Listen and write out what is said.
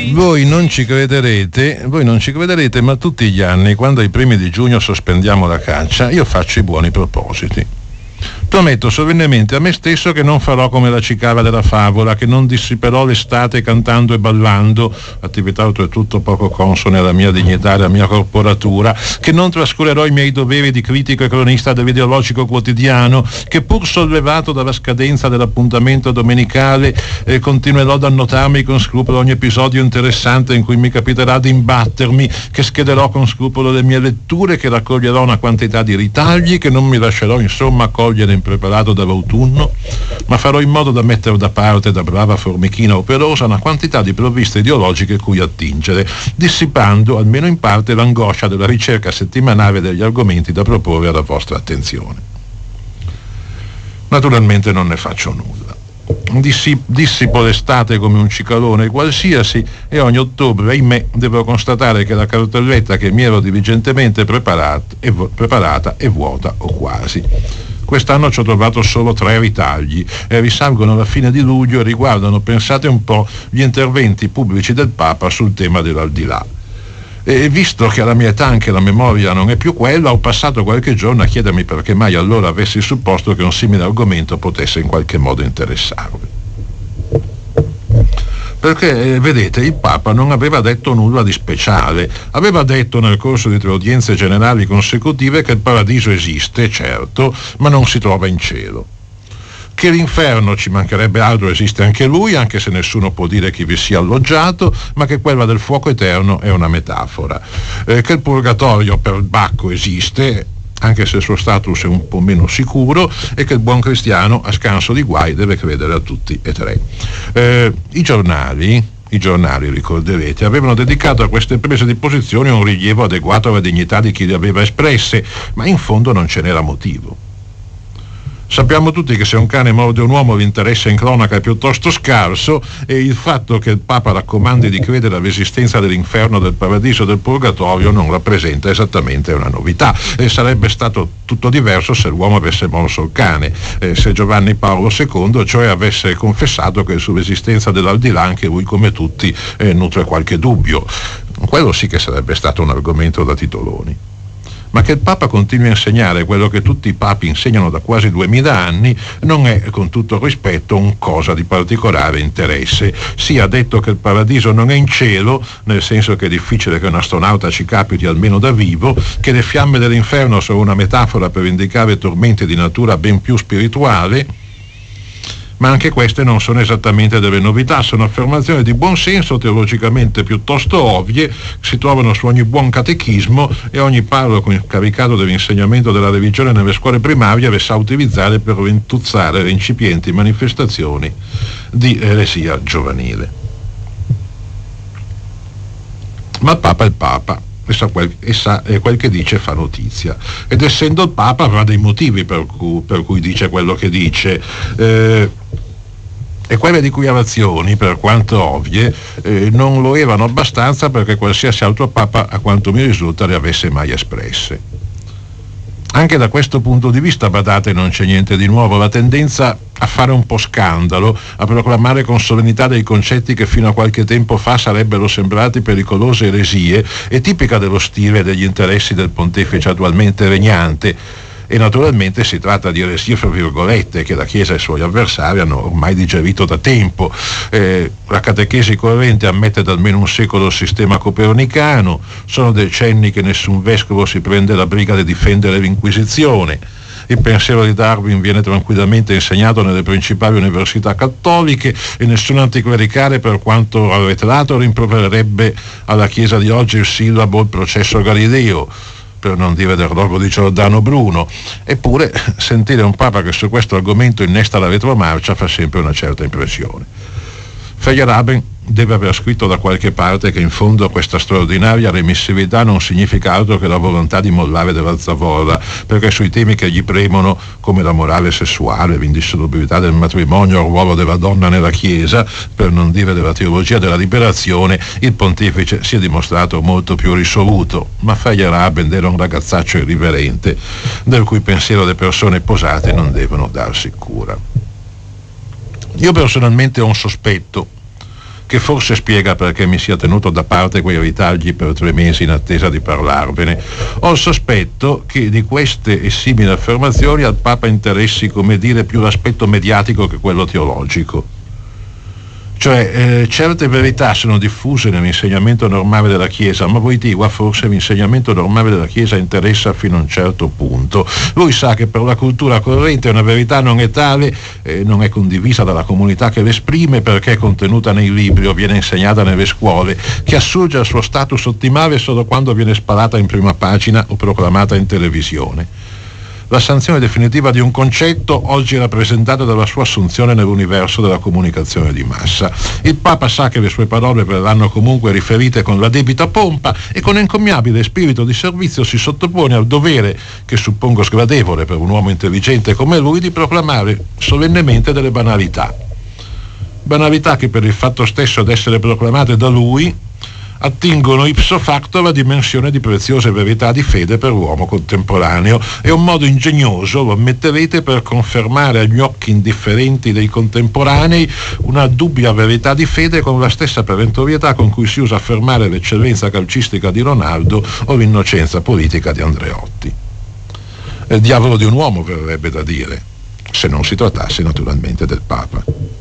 Voi non ci crederete, ma tutti gli anni, quando ai primi di giugno sospendiamo la caccia, io faccio i buoni propositi. Prometto solennemente a me stesso che non farò come la cicala della favola, che non dissiperò l'estate cantando e ballando, attività oltretutto poco consone alla mia dignità e alla mia corporatura, che non trascurerò i miei doveri di critico e cronista dell'ideologico quotidiano, che pur sollevato dalla scadenza dell'appuntamento domenicale continuerò ad annotarmi con scrupolo ogni episodio interessante in cui mi capiterà di imbattermi, che schederò con scrupolo le mie letture, che raccoglierò una quantità di ritagli, che non mi lascerò insomma cogliere impreparato dall'autunno, ma farò in modo da mettere da parte, da brava formichina operosa, una quantità di provviste ideologiche cui attingere, dissipando almeno in parte l'angoscia della ricerca settimanale degli argomenti da proporre alla vostra attenzione. Naturalmente non ne faccio nulla. Dissipo l'estate come un cicalone qualsiasi e ogni ottobre, ahimè, devo constatare che la cartelletta che mi ero diligentemente preparata è vuota o quasi. Quest'anno ci ho trovato solo 3 ritagli e risalgono alla fine di luglio e riguardano, pensate un po', gli interventi pubblici del Papa sul tema dell'aldilà. E visto che alla mia età anche la memoria non è più quella, ho passato qualche giorno a chiedermi perché mai allora avessi supposto che un simile argomento potesse in qualche modo interessarvi. Perché, vedete, il Papa non aveva detto nulla di speciale. Aveva detto nel corso di 3 udienze generali consecutive che il paradiso esiste, certo, ma non si trova in cielo. Che l'inferno, ci mancherebbe altro, esiste anche lui, anche se nessuno può dire che vi sia alloggiato, ma che quella del fuoco eterno è una metafora. Che il purgatorio per il Bacco esiste, anche se il suo status è un po' meno sicuro, e che il buon cristiano, a scanso di guai, deve credere a tutti e 3. I giornali, ricorderete, avevano dedicato a queste prese di posizione un rilievo adeguato alla dignità di chi le aveva espresse, ma in fondo non ce n'era motivo. Sappiamo tutti che se un cane morde un uomo l'interesse in cronaca è piuttosto scarso, e il fatto che il Papa raccomandi di credere all'esistenza dell'inferno, del paradiso e del purgatorio non rappresenta esattamente una novità, e sarebbe stato tutto diverso se l'uomo avesse morso il cane, se Giovanni Paolo II cioè avesse confessato che sull'esistenza dell'aldilà anche lui come tutti nutre qualche dubbio. Quello sì che sarebbe stato un argomento da titoloni. Ma che il Papa continui a insegnare quello che tutti i papi insegnano da quasi 2000 anni non è, con tutto il rispetto, un cosa di particolare interesse. Sì, ha detto che il paradiso non è in cielo, nel senso che è difficile che un astronauta ci capiti almeno da vivo, che le fiamme dell'inferno sono una metafora per indicare tormenti di natura ben più spirituale. Ma anche queste non sono esattamente delle novità, sono affermazioni di buon senso, teologicamente piuttosto ovvie, che si trovano su ogni buon catechismo, e ogni parroco incaricato dell'insegnamento della religione nelle scuole primarie le sa utilizzare per rintuzzare le incipienti manifestazioni di eresia giovanile. Ma il Papa è il Papa. E sa quel che dice fa notizia, ed essendo il Papa avrà dei motivi per cui dice quello che dice, e quelle dichiarazioni, per quanto ovvie, non lo erano abbastanza perché qualsiasi altro Papa, a quanto mi risulta, le avesse mai espresse. Anche da questo punto di vista, badate, non c'è niente di nuovo. La tendenza a fare un po' scandalo, a proclamare con solennità dei concetti che fino a qualche tempo fa sarebbero sembrati pericolose eresie, è tipica dello stile e degli interessi del pontefice attualmente regnante. E naturalmente si tratta di eresie fra virgolette che la Chiesa e i suoi avversari hanno ormai digerito da tempo. La catechesi corrente ammette da almeno un secolo il sistema copernicano, sono decenni che nessun vescovo si prende la briga di difendere l'Inquisizione. Il pensiero di Darwin viene tranquillamente insegnato nelle principali università cattoliche e nessun anticlericale, per quanto arretrato, rimprovererebbe alla Chiesa di oggi il sillabo il processo Galileo, per non dire del rogo di Giordano Bruno. Eppure sentire un Papa che su questo argomento innesta la retromarcia fa sempre una certa impressione. Feyerabend deve aver scritto da qualche parte che in fondo questa straordinaria remissività non significa altro che la volontà di mollare della zavorra, perché sui temi che gli premono, come la morale sessuale, l'indissolubilità del matrimonio, il ruolo della donna nella Chiesa, per non dire della teologia della liberazione, il pontefice si è dimostrato molto più risoluto. Ma Feyerabend era un ragazzaccio irriverente, del cui pensiero le persone posate non devono darsi cura. Io personalmente ho un sospetto, che forse spiega perché mi sia tenuto da parte quei ritagli per 3 mesi in attesa di parlarvene. Ho il sospetto che di queste e simili affermazioni al Papa interessi, come dire, più l'aspetto mediatico che quello teologico. Cioè, certe verità sono diffuse nell'insegnamento normale della Chiesa, ma voi dica, forse l'insegnamento normale della Chiesa interessa fino a un certo punto. Lui sa che per la cultura corrente una verità non è tale, non è condivisa dalla comunità che l'esprime perché è contenuta nei libri o viene insegnata nelle scuole, che assurge al suo status ottimale solo quando viene sparata in prima pagina o proclamata in televisione. La sanzione definitiva di un concetto oggi è rappresentata dalla sua assunzione nell'universo della comunicazione di massa. Il Papa sa che le sue parole verranno comunque riferite con la debita pompa e con encomiabile spirito di servizio si sottopone al dovere, che suppongo sgradevole per un uomo intelligente come lui, di proclamare solennemente delle banalità. Banalità che per il fatto stesso ad essere proclamate da lui attingono ipso facto alla dimensione di preziose verità di fede per l'uomo contemporaneo. È un modo ingegnoso, lo ammetterete, per confermare agli occhi indifferenti dei contemporanei una dubbia verità di fede con la stessa perentorietà con cui si usa affermare l'eccellenza calcistica di Ronaldo o l'innocenza politica di Andreotti. Diavolo di un uomo, verrebbe da dire, se non si trattasse naturalmente del Papa.